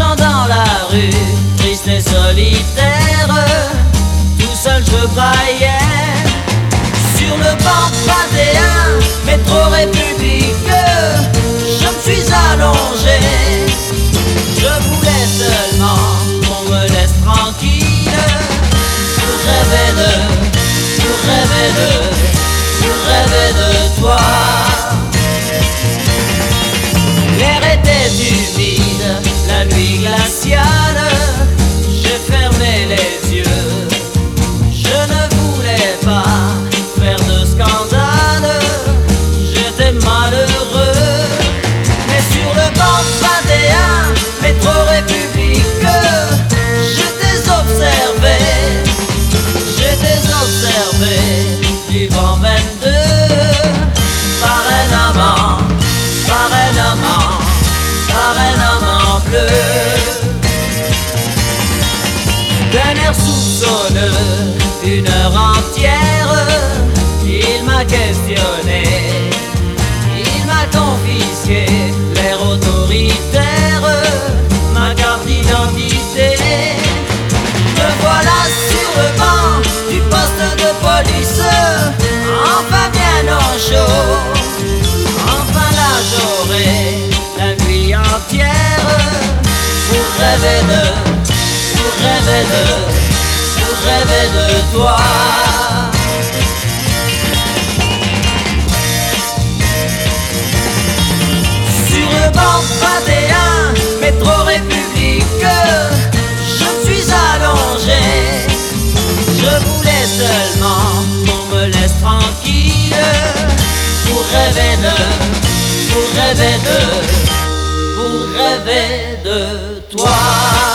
marchant dans la rue, triste et solitaire, tout seul je braillais sur le banc 21, métro République. Je me suis allongé, je voulais seulement qu'on me laisse tranquille pour rêver de toi. L'air était humide, la nuit glaciale, j'ai fermé les yeux. Je ne voulais pas faire de scandale, j'étais malheureux. Mais sur le banc 21, métro République, je t'ai observé du vent 22, par un amant bleu. D'un air soupçonneux, une heure entière, il m'a questionné, il m'a confisqué l'air autoritaire, ma carte d'identité. Me voilà sur le banc du poste de police, enfin bien au chaud. Enfin là j'aurai la nuit entière pour rêver de toi. Sur le banc 21, métro République, je me suis allongé. Je voulais seulement qu'on me laisse tranquille pour rêver de toi.